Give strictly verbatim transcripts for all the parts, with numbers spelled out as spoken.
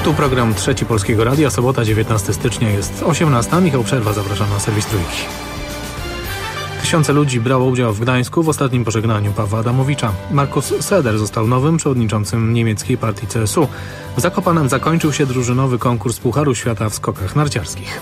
Tu program Trzeci Polskiego Radia, sobota dziewiętnastego stycznia jest osiemnasta. Michał Przerwa, zapraszam na serwis Trójki. Tysiące ludzi brało udział w Gdańsku w ostatnim pożegnaniu Pawła Adamowicza. Markus Söder został nowym przewodniczącym niemieckiej partii C S U. W Zakopanem zakończył się drużynowy konkurs Pucharu Świata w skokach narciarskich.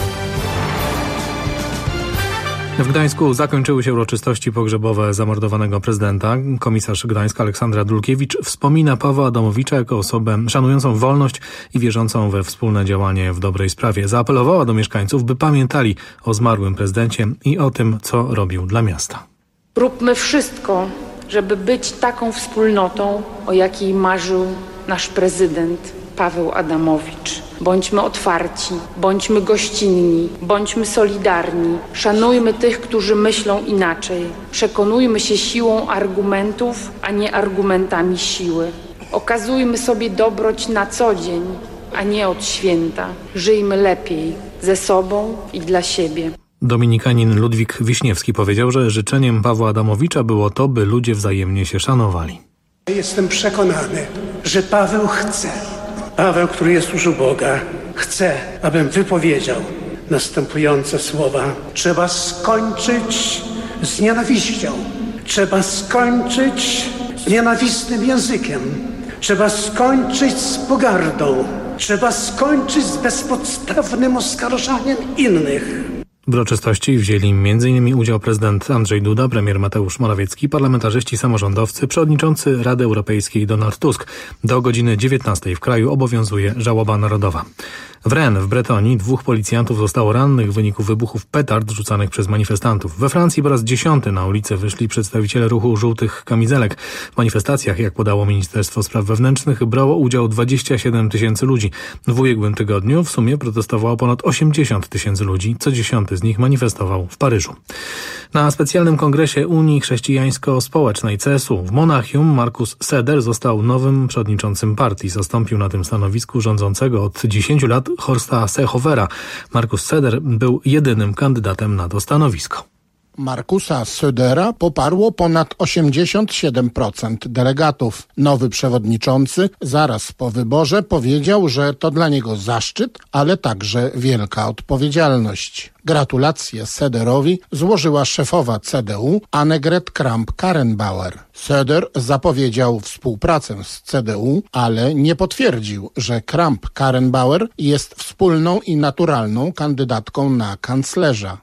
W Gdańsku zakończyły się uroczystości pogrzebowe zamordowanego prezydenta. Komisarz Gdańska Aleksandra Dulkiewicz wspomina Pawła Adamowicza jako osobę szanującą wolność i wierzącą we wspólne działanie w dobrej sprawie. Zaapelowała do mieszkańców, by pamiętali o zmarłym prezydencie i o tym, co robił dla miasta. Róbmy wszystko, żeby być taką wspólnotą, o jakiej marzył nasz prezydent Paweł Adamowicz. Bądźmy otwarci, bądźmy gościnni, bądźmy solidarni, szanujmy tych, którzy myślą inaczej. Przekonujmy się siłą argumentów, a nie argumentami siły. Okazujmy sobie dobroć na co dzień, a nie od święta. Żyjmy lepiej, ze sobą i dla siebie. Dominikanin Ludwik Wiśniewski powiedział, że życzeniem Pawła Adamowicza było to, by ludzie wzajemnie się szanowali. Jestem przekonany, że Paweł chce, Paweł, który jest już u Boga, chce, abym wypowiedział następujące słowa. Trzeba skończyć z nienawiścią. Trzeba skończyć z nienawistnym językiem. Trzeba skończyć z pogardą. Trzeba skończyć z bezpodstawnym oskarżaniem innych. W uroczystości wzięli m.in. udział prezydent Andrzej Duda, premier Mateusz Morawiecki, parlamentarzyści, samorządowcy, przewodniczący Rady Europejskiej Donald Tusk. Do godziny dziewiętnastej w kraju obowiązuje żałoba narodowa. W Rennes w Bretonii dwóch policjantów zostało rannych w wyniku wybuchów petard rzucanych przez manifestantów. We Francji po raz dziesiąty na ulicę wyszli przedstawiciele ruchu żółtych kamizelek. W manifestacjach, jak podało Ministerstwo Spraw Wewnętrznych, brało udział dwadzieścia siedem tysięcy ludzi. W ubiegłym tygodniu w sumie protestowało ponad osiemdziesiąt tysięcy ludzi. Co dziesiąty z nich manifestował w Paryżu. Na specjalnym kongresie Unii Chrześcijańsko-Społecznej C S U w Monachium Markus Söder został nowym przewodniczącym partii. Zastąpił na tym stanowisku rządzącego od dziesięciu lat Horsta Seehofera. Markus Söder był jedynym kandydatem na to stanowisko. Markusa Södera poparło ponad osiemdziesiąt siedem procent delegatów. Nowy przewodniczący zaraz po wyborze powiedział, że to dla niego zaszczyt, ale także wielka odpowiedzialność. Gratulacje Söderowi złożyła szefowa C D U Annegret Kramp-Karrenbauer. Söder zapowiedział współpracę z C D U, ale nie potwierdził, że Kramp-Karrenbauer jest wspólną i naturalną kandydatką na kanclerza.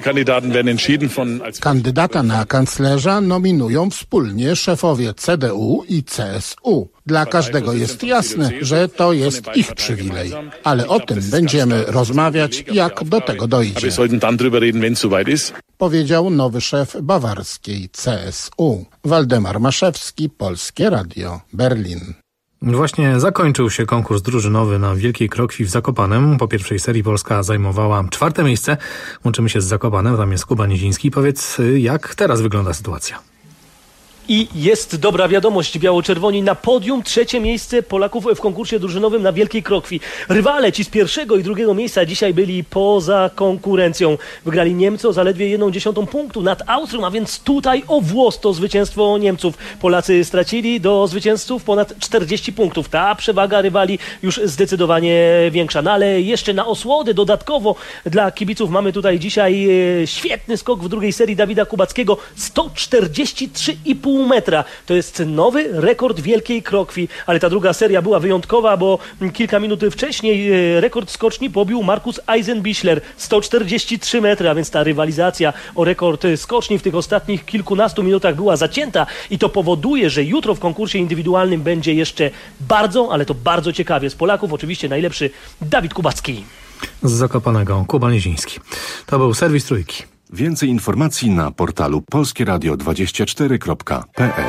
Kandydata na kanclerza nominują wspólnie szefowie C D U i C S U. Dla każdego jest jasne, że to jest ich przywilej, ale o tym będziemy rozmawiać, jak do tego dojdzie, powiedział nowy szef bawarskiej C S U. Waldemar Maszewski, Polskie Radio, Berlin. Właśnie zakończył się konkurs drużynowy na Wielkiej Krokwi w Zakopanem. Po pierwszej serii Polska zajmowała czwarte miejsce. Łączymy się z Zakopanem, tam jest Kuba Nieziński. Powiedz, jak teraz wygląda sytuacja? I jest dobra wiadomość, biało-czerwoni na podium, trzecie miejsce Polaków w konkursie drużynowym na Wielkiej Krokwi. Rywale ci z pierwszego i drugiego miejsca dzisiaj byli poza konkurencją. Wygrali Niemcy o zaledwie jedną dziesiątą punktu nad Austrią, a więc tutaj o włos to zwycięstwo Niemców. Polacy stracili do zwycięzców ponad czterdzieści punktów. Ta przewaga rywali już zdecydowanie większa. No ale jeszcze na osłodę dodatkowo dla kibiców mamy tutaj dzisiaj świetny skok w drugiej serii Dawida Kubackiego. sto czterdzieści trzy i pół metra. To jest nowy rekord Wielkiej Krokwi, ale ta druga seria była wyjątkowa, bo kilka minut wcześniej rekord skoczni pobił Markus Eisenbichler. sto czterdzieści trzy metry, a więc ta rywalizacja o rekord skoczni w tych ostatnich kilkunastu minutach była zacięta i to powoduje, że jutro w konkursie indywidualnym będzie jeszcze bardzo, ale to bardzo ciekawie. Z Polaków oczywiście najlepszy Dawid Kubacki. Z Zakopanego Kuba Nieziński. To był serwis Trójki. Więcej informacji na portalu polskie radio dwadzieścia cztery kropka p l.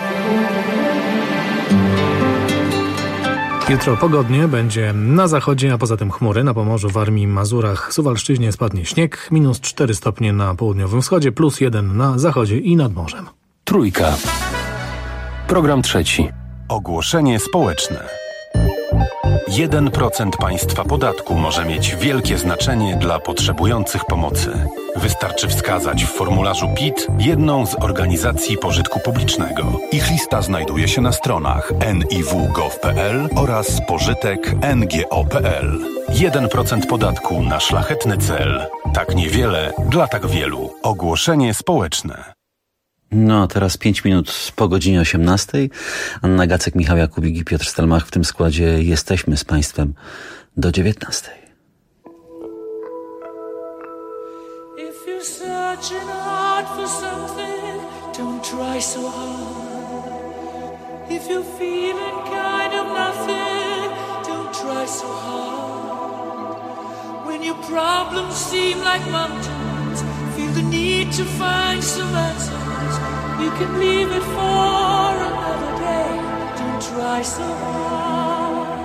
Jutro pogodnie będzie na zachodzie, a poza tym chmury. Na Pomorzu, Warmii, Mazurach, Suwalszczyźnie spadnie śnieg. Minus cztery stopnie na południowym wschodzie, plus jeden na zachodzie i nad morzem. Trójka. Program trzeci. Ogłoszenie społeczne. jeden procent państwa podatku może mieć wielkie znaczenie dla potrzebujących pomocy. Wystarczy wskazać w formularzu P I T jedną z organizacji pożytku publicznego. Ich lista znajduje się na stronach en i w kropka gov kropka pe el oraz pożytek kropka en ge o kropka pe el. jeden procent podatku na szlachetny cel. Tak niewiele dla tak wielu. Ogłoszenie społeczne. No, a teraz pięć minut po godzinie osiemnastej. Anna Gacek, Michał Jakubik i Piotr Stelmach w tym składzie jesteśmy z Państwem do dziewiętnastej. If you're searching hard for something, don't try so hard. If you're feeling kind of nothing, don't try so hard. When your problems seem like mountains, feel the need to find some answers. You can leave it for another day. Don't try so hard.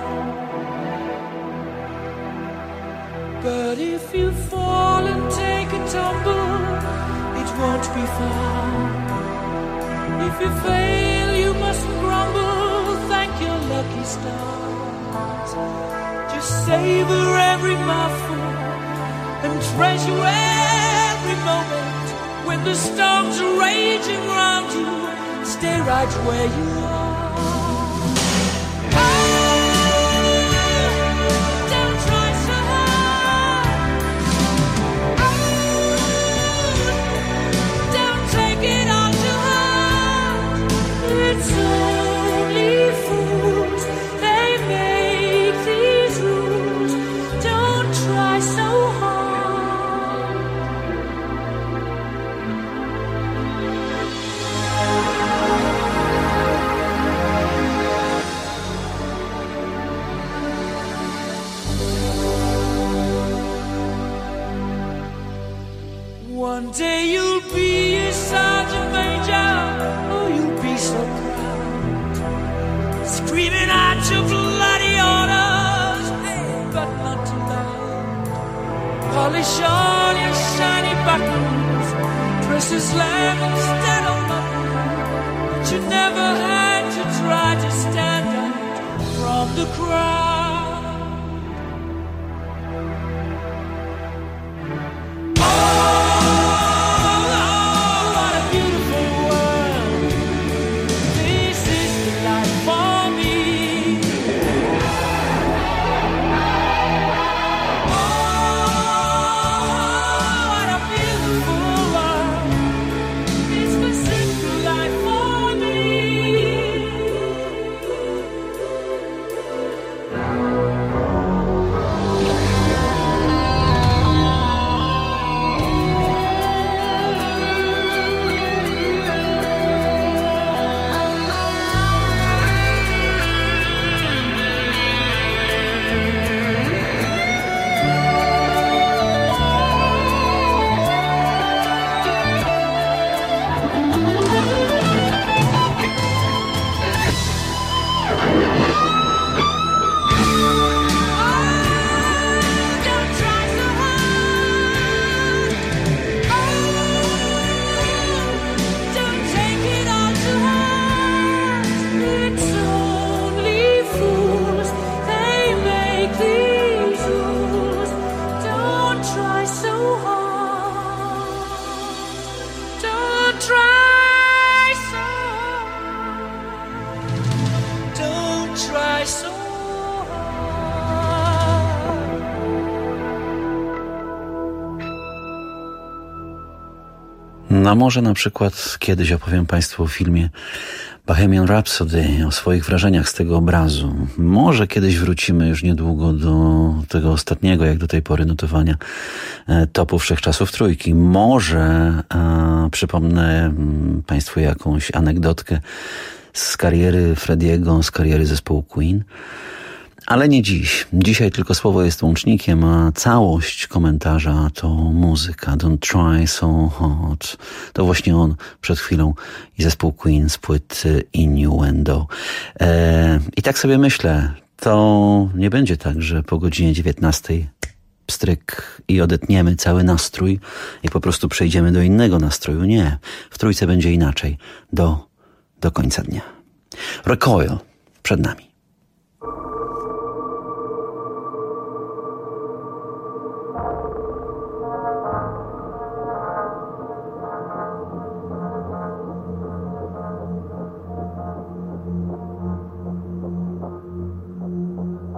But if you fall and take a tumble, it won't be fun. If you fail, you mustn't grumble. Thank your lucky stars. Just savor every mouthful and treasure every moment. When the storms are raging around you, stay right where you are. Oh, don't try so hard. Oh, don't take it all too hard. It's only fools, they make these rules. Don't try so hard. One day you'll be a sergeant major, oh, you'll be so proud, screaming out your bloody orders, hey, but not too loud. Polish all your shiny buttons, press a slam instead of button, but you never had to try to stand out from the crowd. A może na przykład kiedyś opowiem Państwu o filmie Bohemian Rhapsody, o swoich wrażeniach z tego obrazu. Może kiedyś wrócimy już niedługo do tego ostatniego, jak do tej pory, notowania topu wszechczasów trójki. Może a, przypomnę Państwu jakąś anegdotkę z kariery Frediego, z kariery zespołu Queen. Ale nie dziś. Dzisiaj tylko słowo jest łącznikiem, a całość komentarza to muzyka. Don't try so hard. To właśnie on przed chwilą i zespół Queen z płyty Innuendo. E, I tak sobie myślę, to nie będzie tak, że po godzinie dziewiętnastej pstryk i odetniemy cały nastrój i po prostu przejdziemy do innego nastroju. Nie. W trójce będzie inaczej. Do, do końca dnia. Recoil przed nami.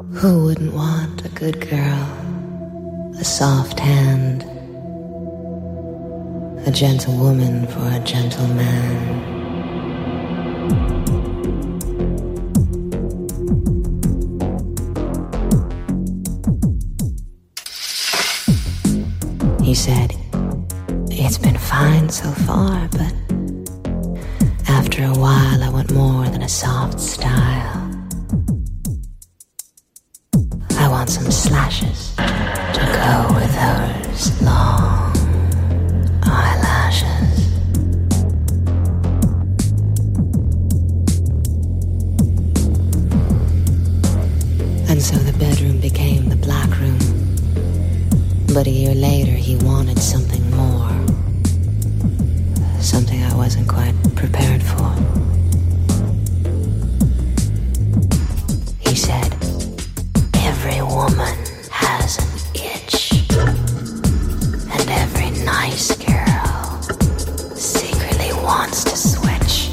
Who wouldn't want a good girl, a soft hand, a gentle woman for a gentle man? He said, it's been fine so far, but after a while I want more than a soft style. I want some slashes to go with those long eyelashes. And so the bedroom became the black room. But a year later he wanted something more. Something I wasn't quite prepared for. He said, every woman has an itch, and every nice girl secretly wants to switch.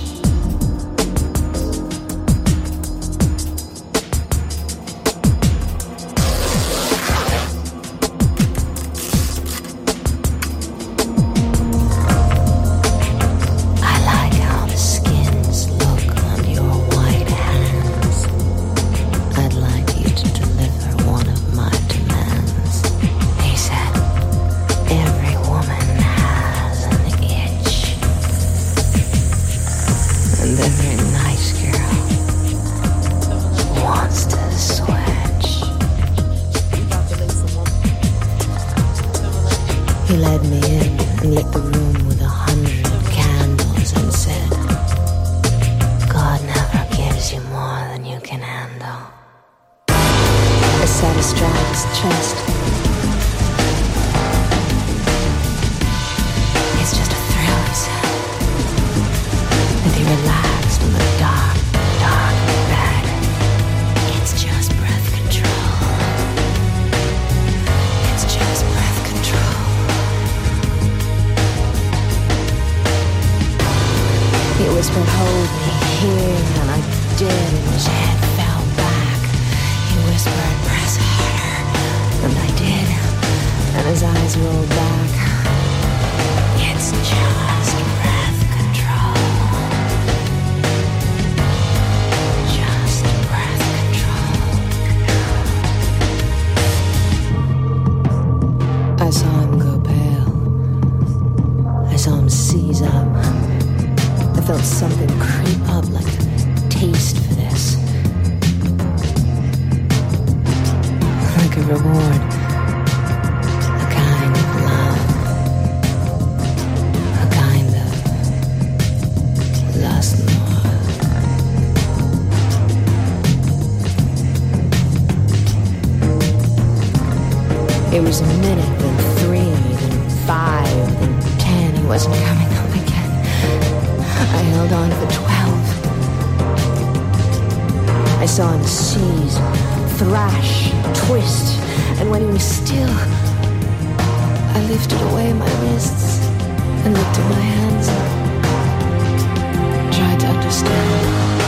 I like how the skins look on your white hands. I'd like you to deliver one of my demands. He said, every woman has an itch, and every nice girl wants to switch. He led me in and lit the room with a hundred candles and said, God never gives you more than you can handle. I sat astride his chest. It's just a thrill, he said. And he relaxed on the dark, dark bed. It's just breath control. It's just breath control. He whispered, hold me here, and I did, and his head fell back. He whispered, press harder, and I did, and his eyes rolled back. It's just breath control. Just breath control. I saw him go pale. I saw him seize up. I felt something creep up like a taste for this. Like a reward. A kind of love. A kind of lust more. It was a minute, then three, then five, then ten. He wasn't coming up again. I held on for twelve. I saw him seize, thrash, twist, and when he was still, I lifted away my wrists and looked at my hands and tried to understand.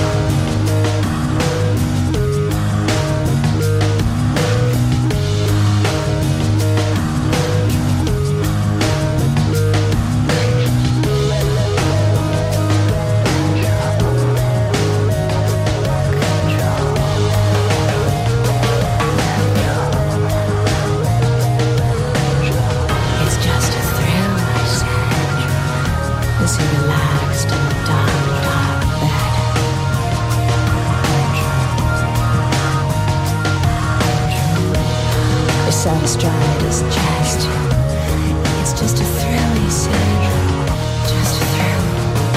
Sat astride his chest. It's just a thrill, he said. Just a thrill.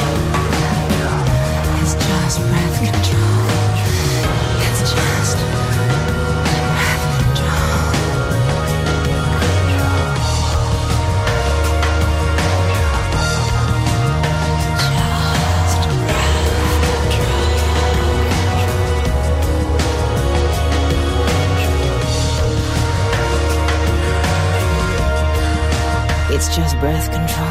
It's just breath control. It's just breath control. Just breath control. It's just breath control.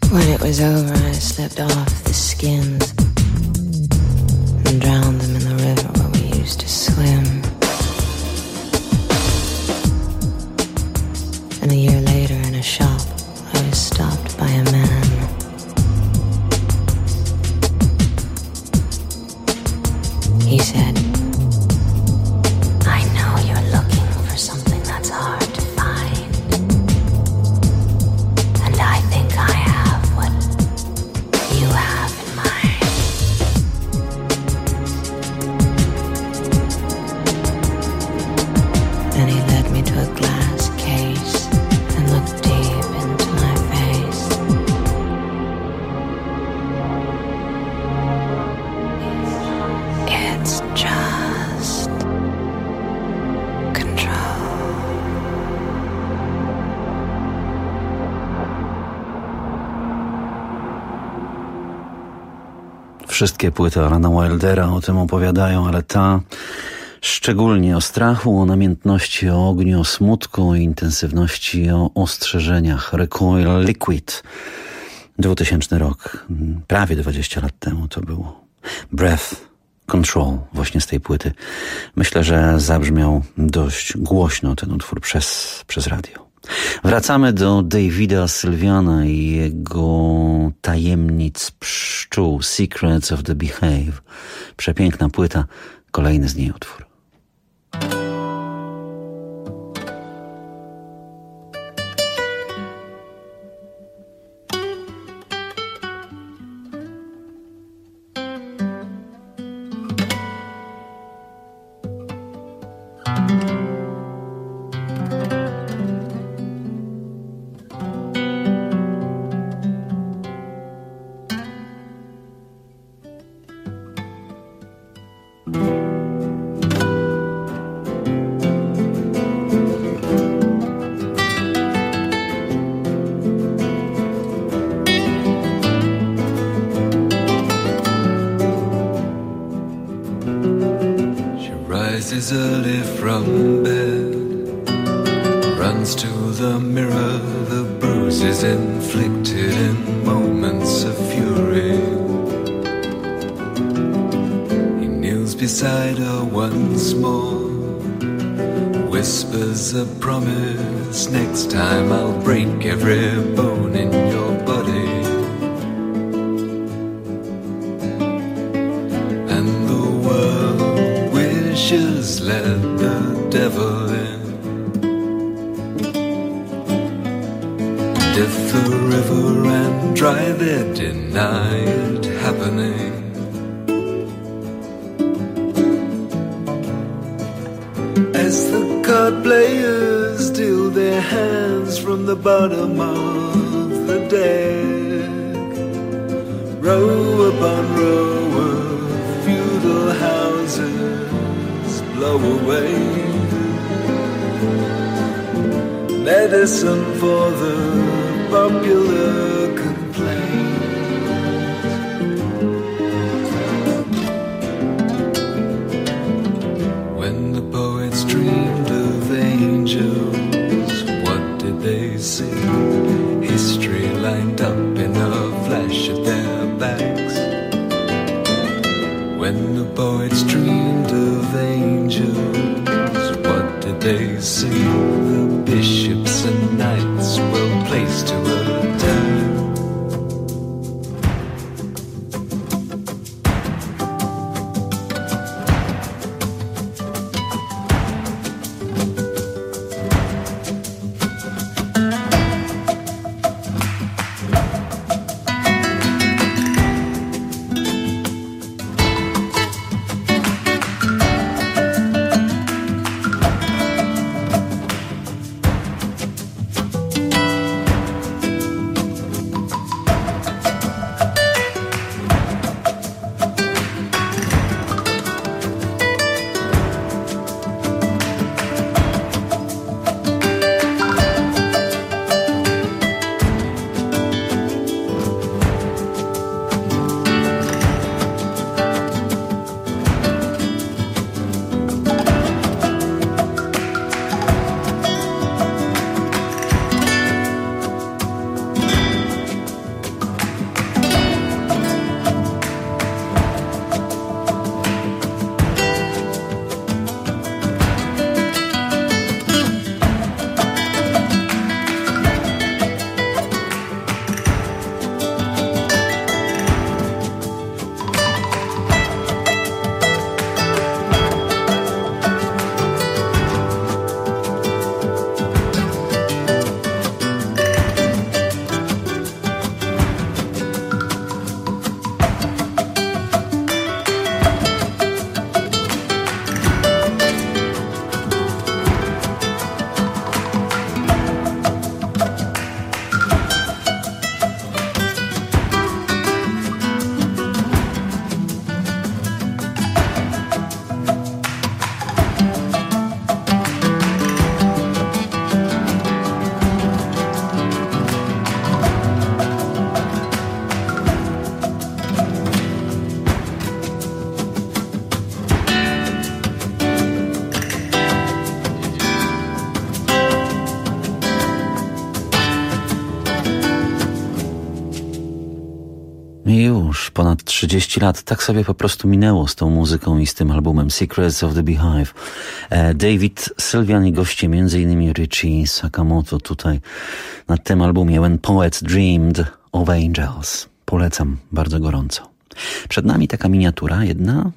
When it was over, I slipped off the skins and drowned them in the river where we used to swim. And a year later in a shop, I was stopped by a man. He said, I know you're looking for something that's hard to find. And I think I have what you have in mind. Then he led me to a glass case and looked deep into my face. It's just control. Wszystkie płyty Alana Wildera o tym opowiadają, ale ta szczególnie o strachu, o namiętności, o ogniu, o smutku, o intensywności, o ostrzeżeniach. Recoil Liquid. dwutysięczny rok. Prawie dwadzieścia lat temu to było. Breath Control właśnie z tej płyty. Myślę, że zabrzmiał dość głośno ten utwór przez, przez radio. Wracamy do Davida Sylviana i jego tajemnic pszczół, Secrets of the Beehive. Przepiękna płyta, kolejny z niej utwór. Rises early from bed, runs to the mirror, the bruises inflicted in moments of fury. He kneels beside her once more, whispers a promise, next time I'll break every bone in your body. And the world wishes let the devil in. Death the river and drive it, deny it happening. As the card players deal their hands from the bottom of the deck, row upon row of feudal houses blow away. Medicine for the popular complaint. When the poets dreamed of angels, what did they see? History lined up in a flash at their backs. When the poets dreamed of angels, what did they see? The bishops and knights well placed to attack. I już ponad trzydzieści lat tak sobie po prostu minęło z tą muzyką i z tym albumem Secrets of the Beehive. David Sylvian i goście, między innymi Richie Sakamoto tutaj na tym albumie When Poets Dreamed of Angels. Polecam bardzo gorąco. Przed nami taka miniatura jedna.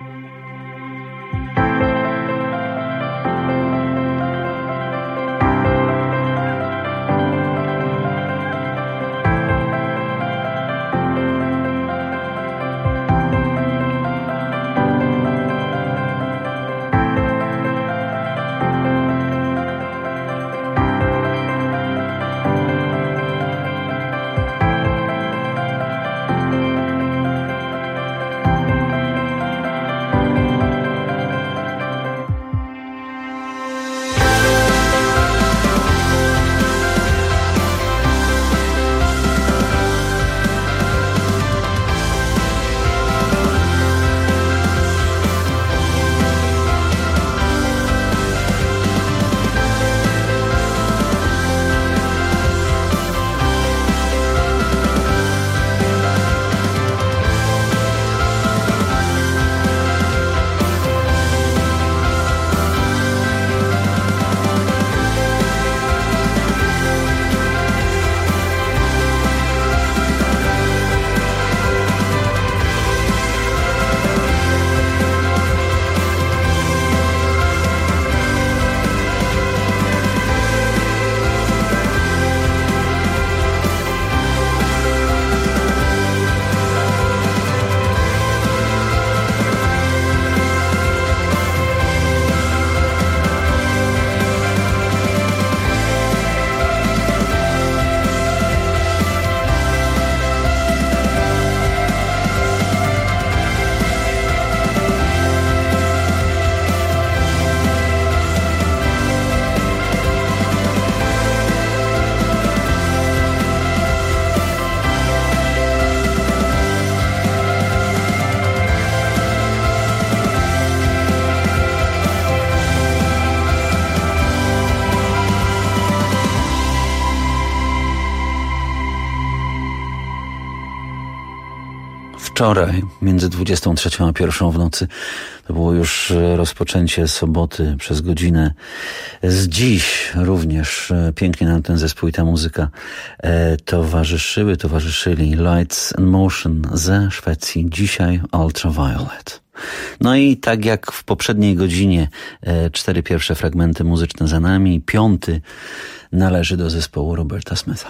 Wczoraj, między dwudziestą trzecią a pierwszą w nocy, to było już rozpoczęcie soboty przez godzinę. Z dziś również pięknie nam ten zespół i ta muzyka towarzyszyły, towarzyszyli Lights and Motion ze Szwecji, dzisiaj Ultraviolet. No i tak jak w poprzedniej godzinie cztery pierwsze fragmenty muzyczne za nami, piąty należy do zespołu Roberta Smitha.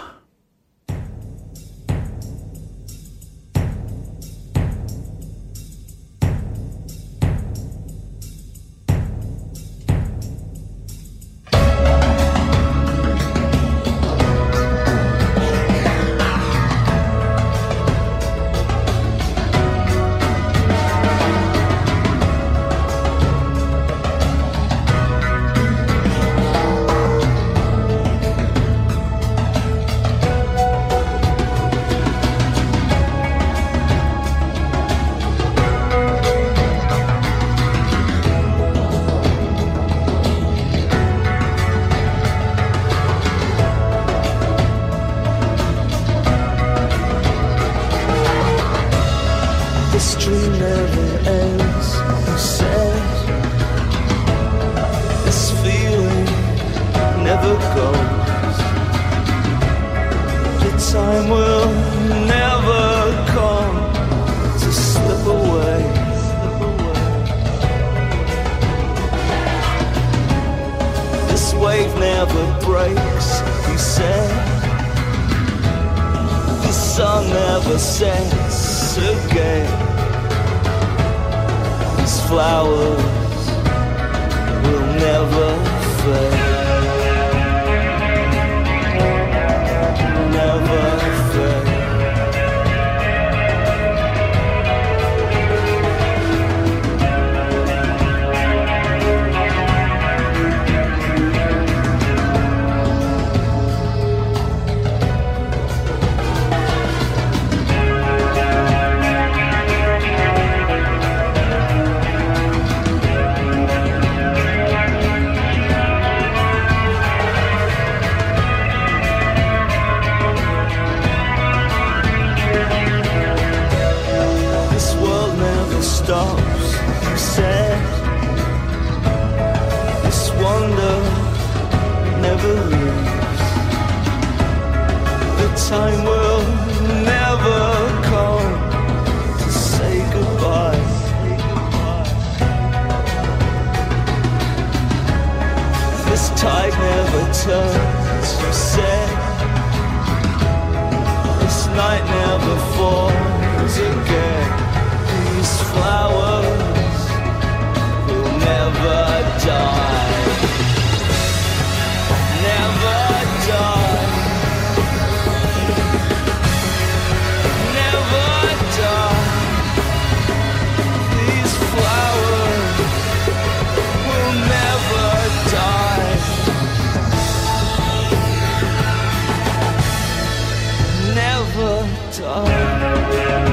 time will never come to say goodbye. This tide never turns, you said. This night never falls again. These flowers will never die. Never die. Never die. These flowers will never die. Never die.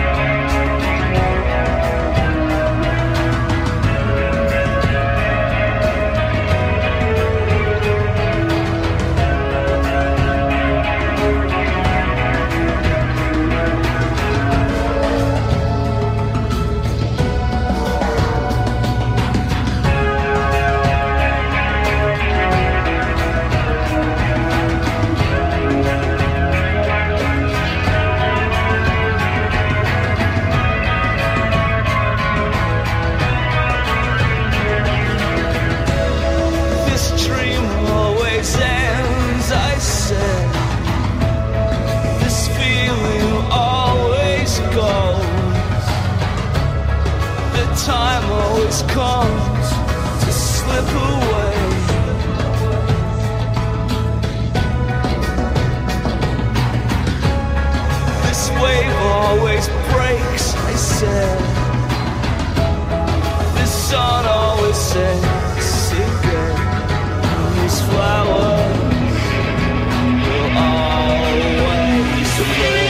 Time always comes to slip away. This wave always breaks, I said. This sun always sets again. These flowers will always bloom.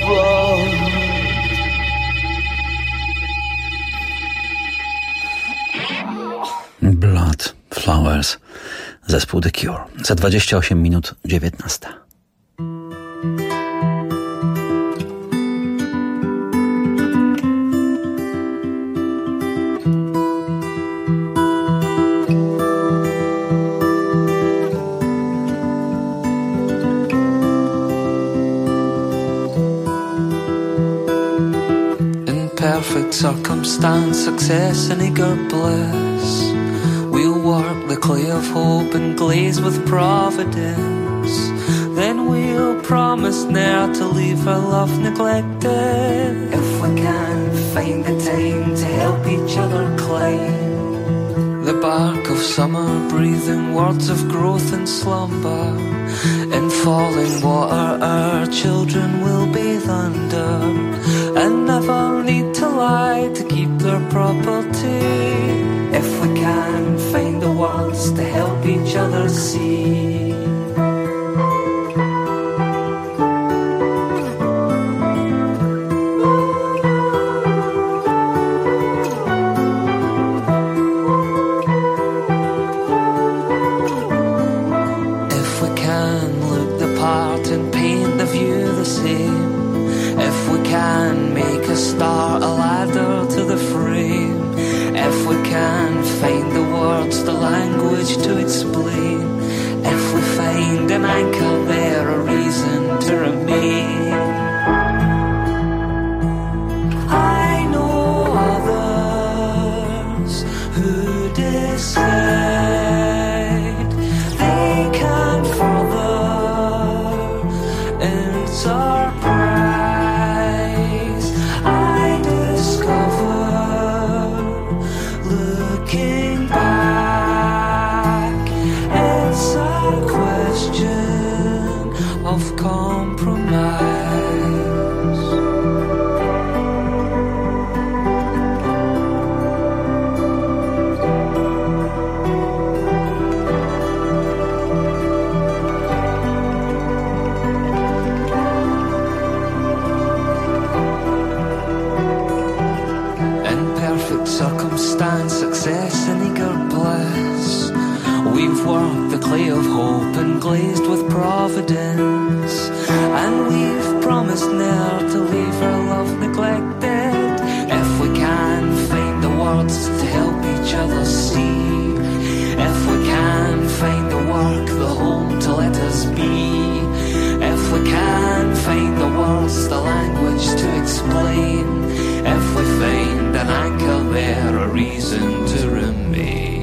Blood Flowers, zespół The Cure. Za dwadzieścia osiem minut dziewiętnasta. Perfect circumstance, success and eager bliss. We'll work the clay of hope and glaze with providence. Then we'll promise ne'er to leave our love neglected. If we can find the time to help each other climb the bark of summer, breathing words of growth and slumber. In falling water our children will bathe under, and never need to lie to keep their property. If we can find the words to help each other see. If we can look the part and paint the view the same. If we can make a star a ladder to the frame. If we can find the words, the language to explain. If we find an anchor there, a reason to remain. I know others who decide they can further enterprise. I discover, looking back, it's a question of compromise. Circumstance, success and eager bliss. We've worked the clay of hope and glazed with providence, and we've promised ne'er to leave our love neglected. If we can find the words to help each other see. If we can find the work, the home to let us be. If we can find the words, the language to explain. If we find an anchor there, a reason to remain.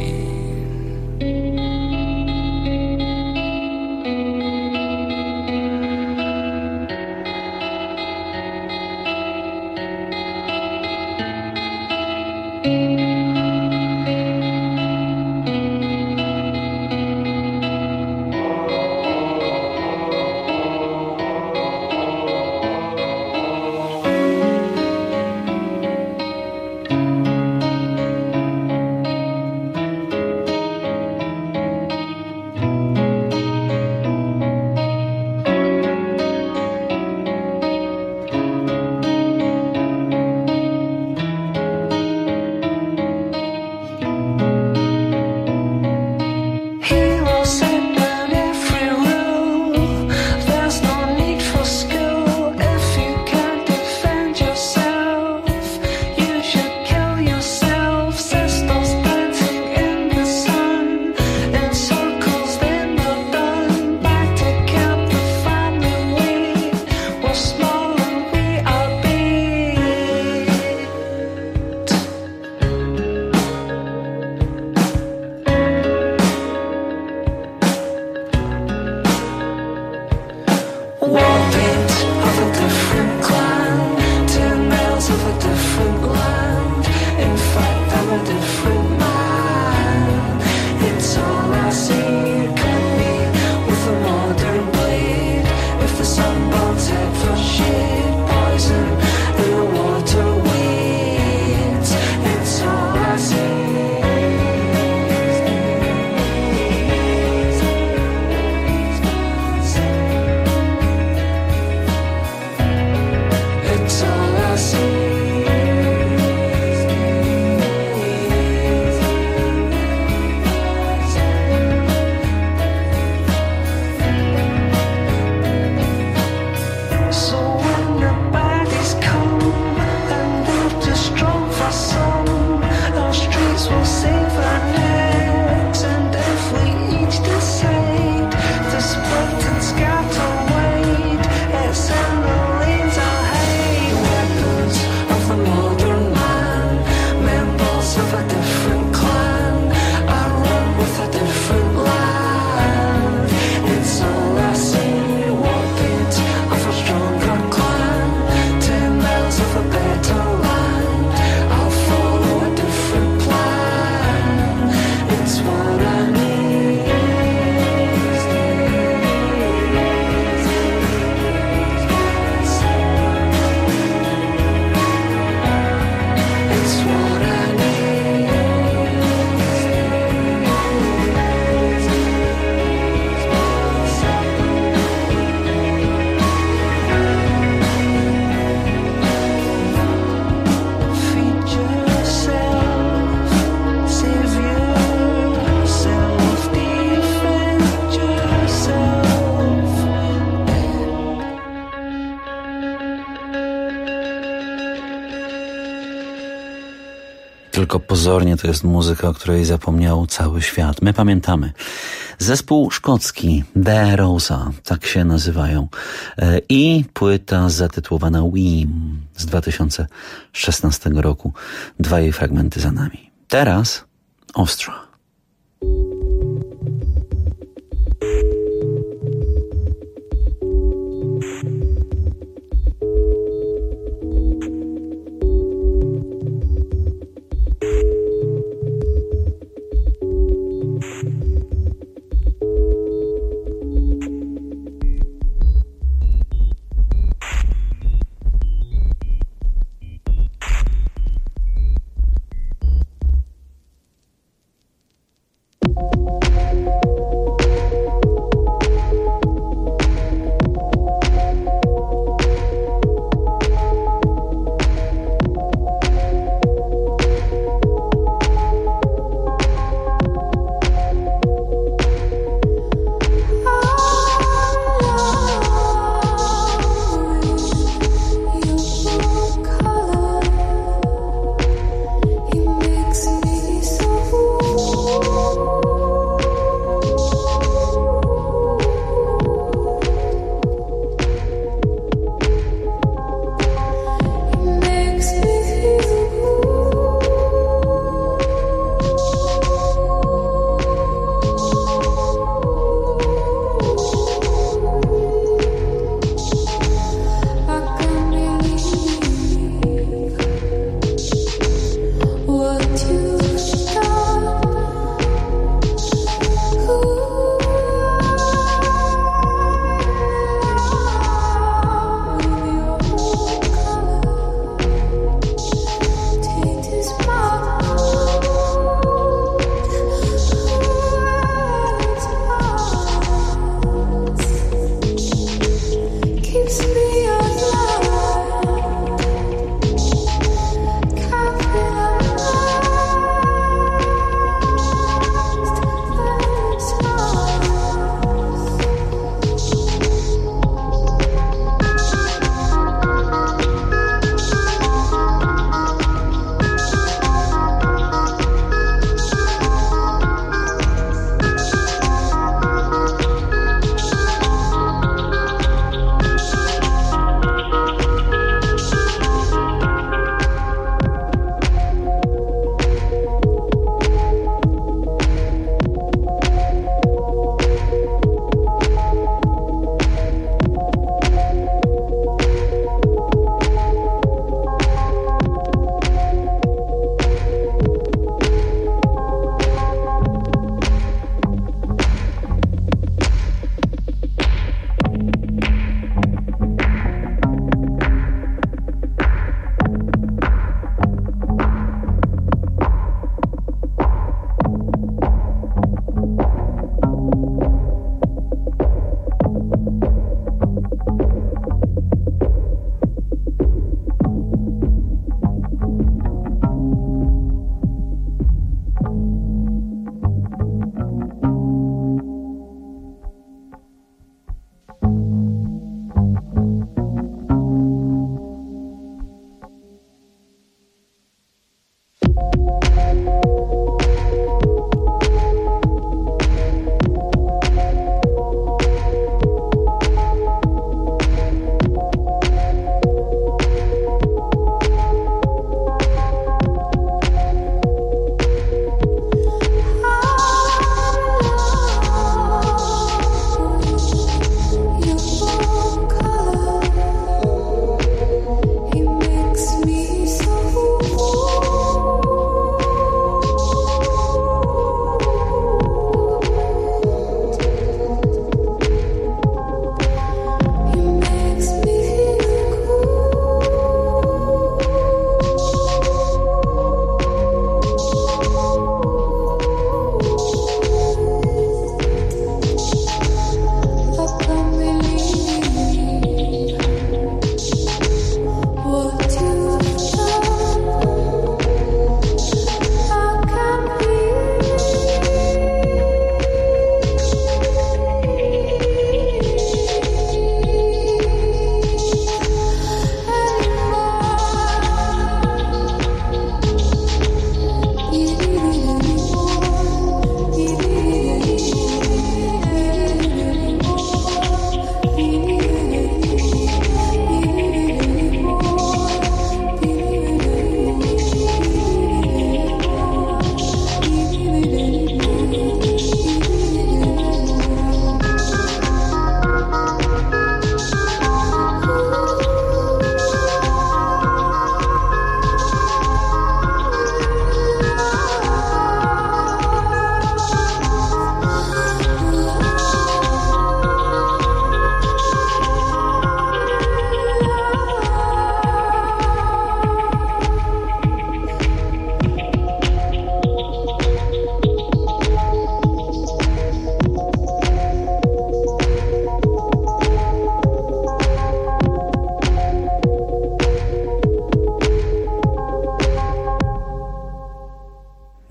tylko pozornie to jest muzyka, o której zapomniał cały świat. My pamiętamy. Zespół szkocki The Rosa, tak się nazywają. I płyta zatytułowana Weem z dwa tysiące szesnastego roku. Dwa jej fragmenty za nami. Teraz Ostra.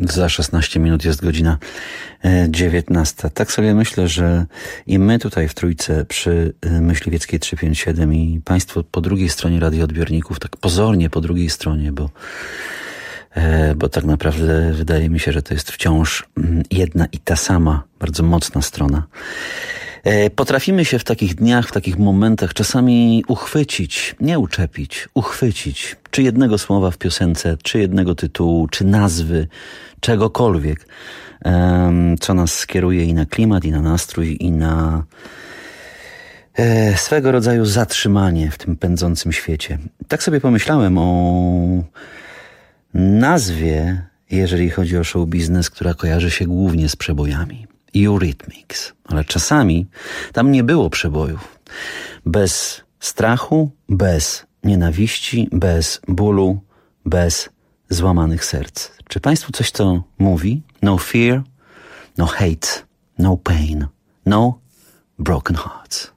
Za szesnaście minut jest godzina dziewiętnasta. Tak sobie myślę, że i my tutaj w Trójce przy Myśliwieckiej trzysta pięćdziesiąt siedem i państwo po drugiej stronie radioodbiorników, tak pozornie po drugiej stronie, bo, bo tak naprawdę wydaje mi się, że to jest wciąż jedna i ta sama, bardzo mocna strona. Potrafimy się w takich dniach, w takich momentach czasami uchwycić, nie uczepić, uchwycić, czy jednego słowa w piosence, czy jednego tytułu, czy nazwy, czegokolwiek, co nas skieruje i na klimat, i na nastrój, i na swego rodzaju zatrzymanie w tym pędzącym świecie. Tak sobie pomyślałem o nazwie, jeżeli chodzi o show biznes, która kojarzy się głównie z przebojami. Eurythmics. Ale czasami tam nie było przebojów. Bez strachu, bez nienawiści, bez bólu, bez złamanych serc. Czy państwu coś to mówi? No fear, no hate, no pain, no broken hearts.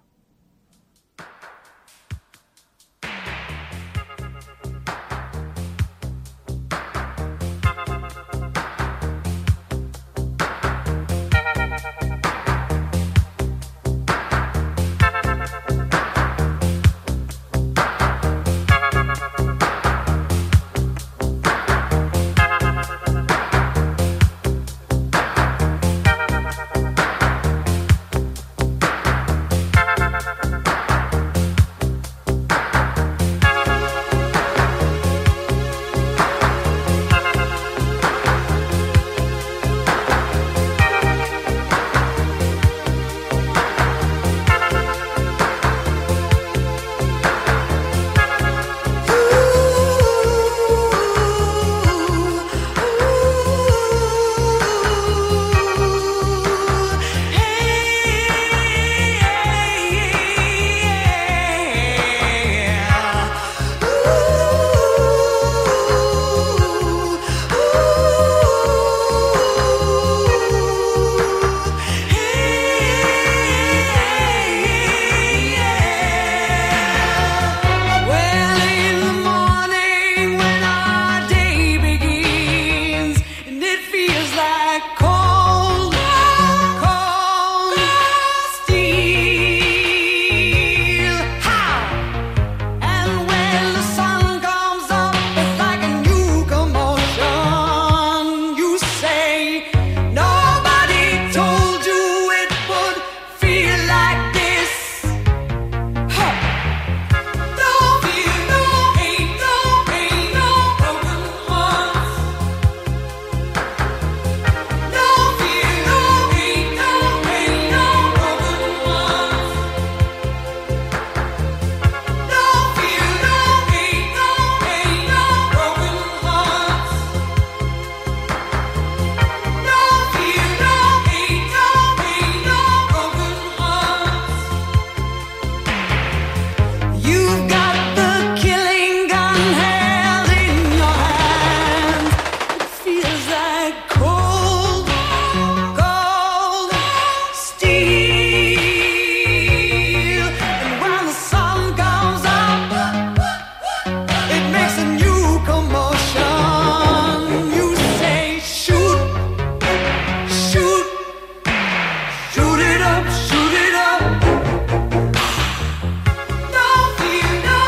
Shoot it up, shoot it up. No fear, no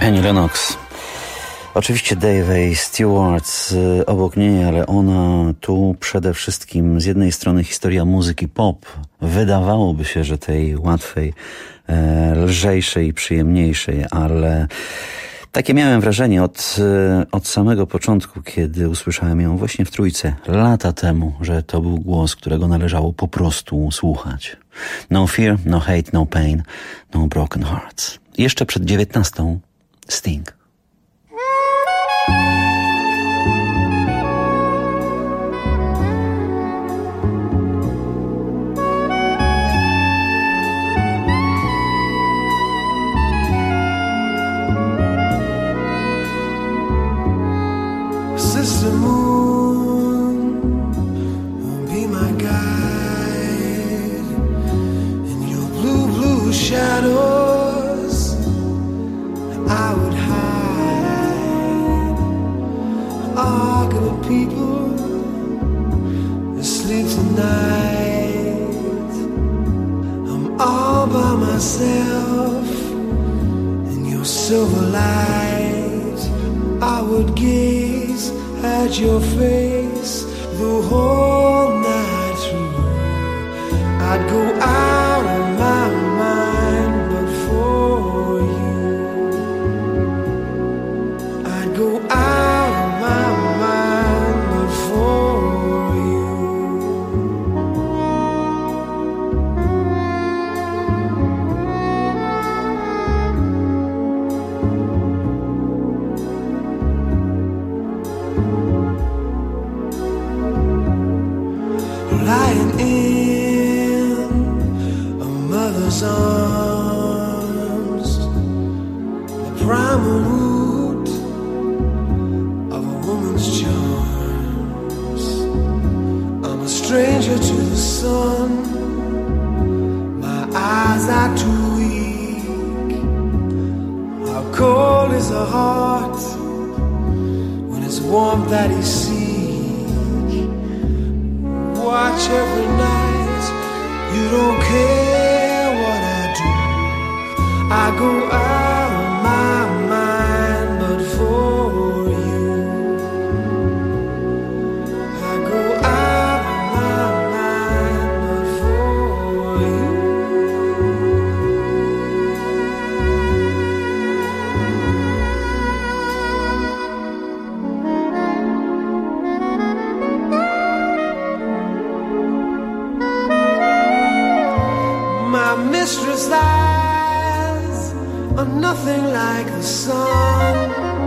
Annie Lennox. Oczywiście Dave Stewart y, obok niej, ale ona tu przede wszystkim z jednej strony historia muzyki pop. Wydawałoby się, że tej łatwej, e, lżejszej i przyjemniejszej, ale takie miałem wrażenie od, e, od samego początku, kiedy usłyszałem ją właśnie w Trójce lata temu, że to był głos, którego należało po prostu słuchać. No fear, no hate, no pain, no broken hearts. Jeszcze przed dziewiętnastą Sting. Sister Moon will be my guide in your blue, blue shadows. I would hide, argue with people asleep tonight. I'm all by myself in your silver light. I would gaze at your face the whole night through. I'd go out of my mind but for you. I'd go out of my mind but for you. Lying in a mother's arms, the primal root of a woman's charms. I'm a stranger to the sun, my eyes are too weak. How cold is a heart when it's warmth that he seeks? Watch every night, you don't care what I do. I go out of my mind but for you. I go out of my mind but for you. My mistress' eyes are nothing like the sun.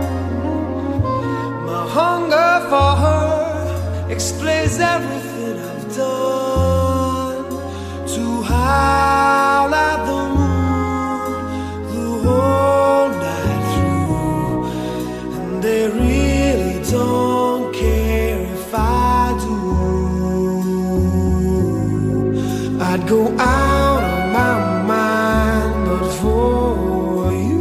My hunger for her explains everything I've done. To howl at the moon the whole night through, and they really don't care if I do. I'd go out of my mind but for you.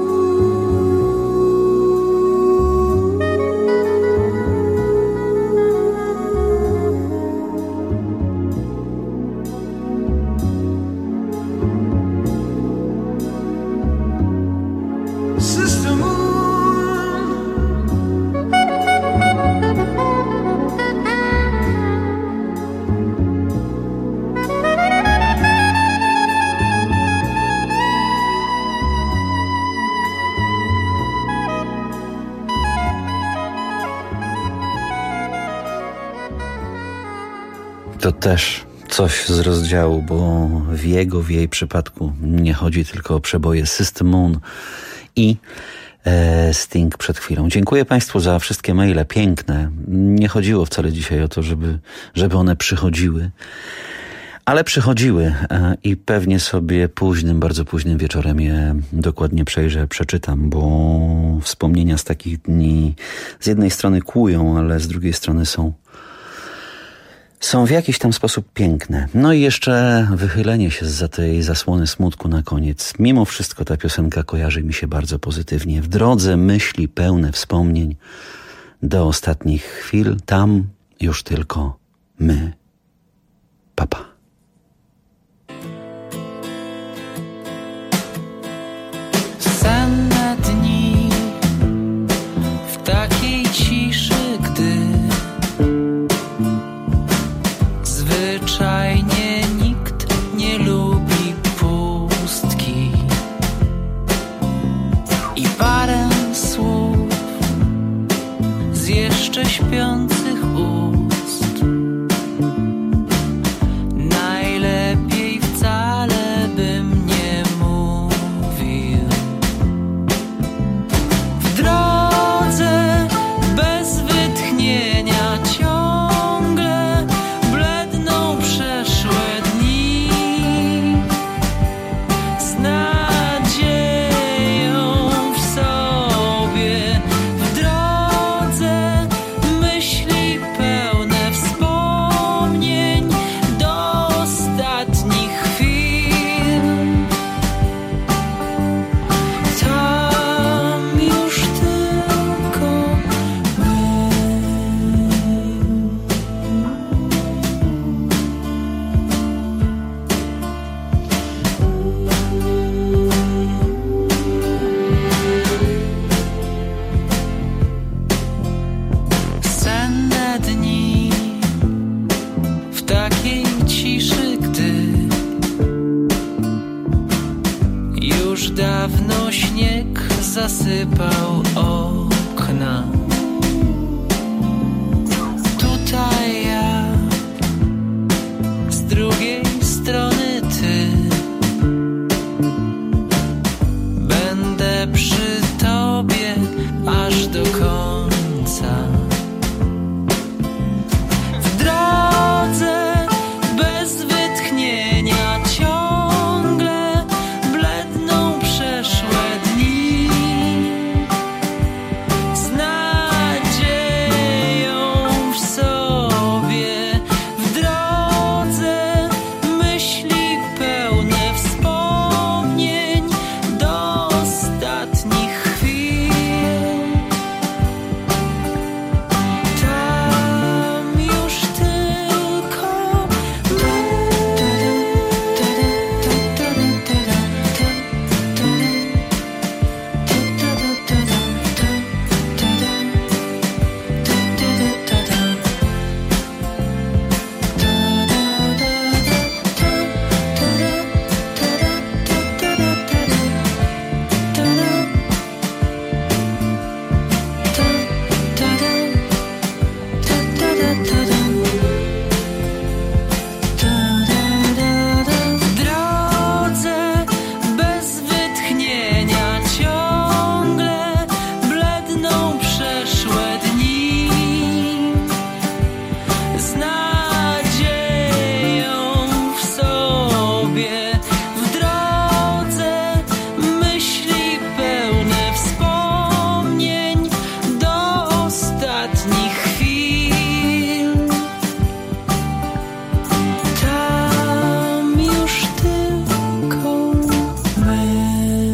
Sister Moon, To też coś z rozdziału, bo w jego, w jej przypadku nie chodzi tylko o przeboje Sister Moon i e, Sting przed chwilą. Dziękuję Państwu za wszystkie maile, piękne. Nie chodziło wcale dzisiaj o to, żeby, żeby one przychodziły, ale przychodziły e, i pewnie sobie późnym, bardzo późnym wieczorem je dokładnie przejrzę, przeczytam, bo wspomnienia z takich dni z jednej strony kłują, ale z drugiej strony są są w jakiś tam sposób piękne. No i jeszcze wychylenie się zza tej zasłony smutku na koniec. Mimo wszystko ta piosenka kojarzy mi się bardzo pozytywnie. W drodze myśli pełne wspomnień do ostatnich chwil. Tam już tylko my. Papa. Senne dni zasypał okna. Tutaj ja, z drugiej strony ty. Będę przy tobie aż do końca. W drodze bez wytchnienia ciągle bledną przeszłe dni. Z nadzieją w sobie w drodze myśli pełne wspomnień do ostatnich chwil. Tam już tylko my. W drodze bez wytchnienia ciągle bledną przeszłe dni. Z nadzieją w sobie w drodze myśli pełne wspomnień do ostatnich chwil. Tam już tylko my.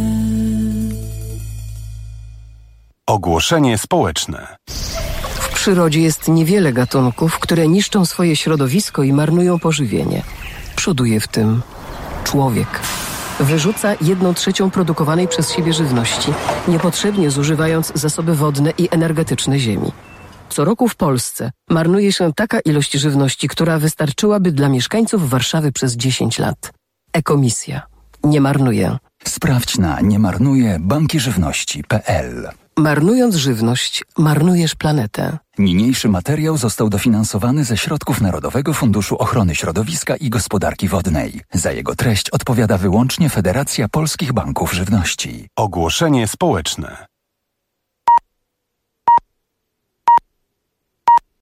Ogłoszenie społeczne. W przyrodzie jest niewiele gatunków, które niszczą swoje środowisko i marnują pożywienie. Przoduje w tym człowiek. Wyrzuca jedną trzecią produkowanej przez siebie żywności, niepotrzebnie zużywając zasoby wodne i energetyczne ziemi. Co roku w Polsce marnuje się taka ilość żywności, która wystarczyłaby dla mieszkańców Warszawy przez dziesięć lat. Ekomisja. Nie marnuje. Sprawdź na niemarnuje banki żywności kropka p l. Marnując żywność, marnujesz planetę. Niniejszy materiał został dofinansowany ze środków Narodowego Funduszu Ochrony Środowiska i Gospodarki Wodnej. Za jego treść odpowiada wyłącznie Federacja Polskich Banków Żywności. Ogłoszenie społeczne.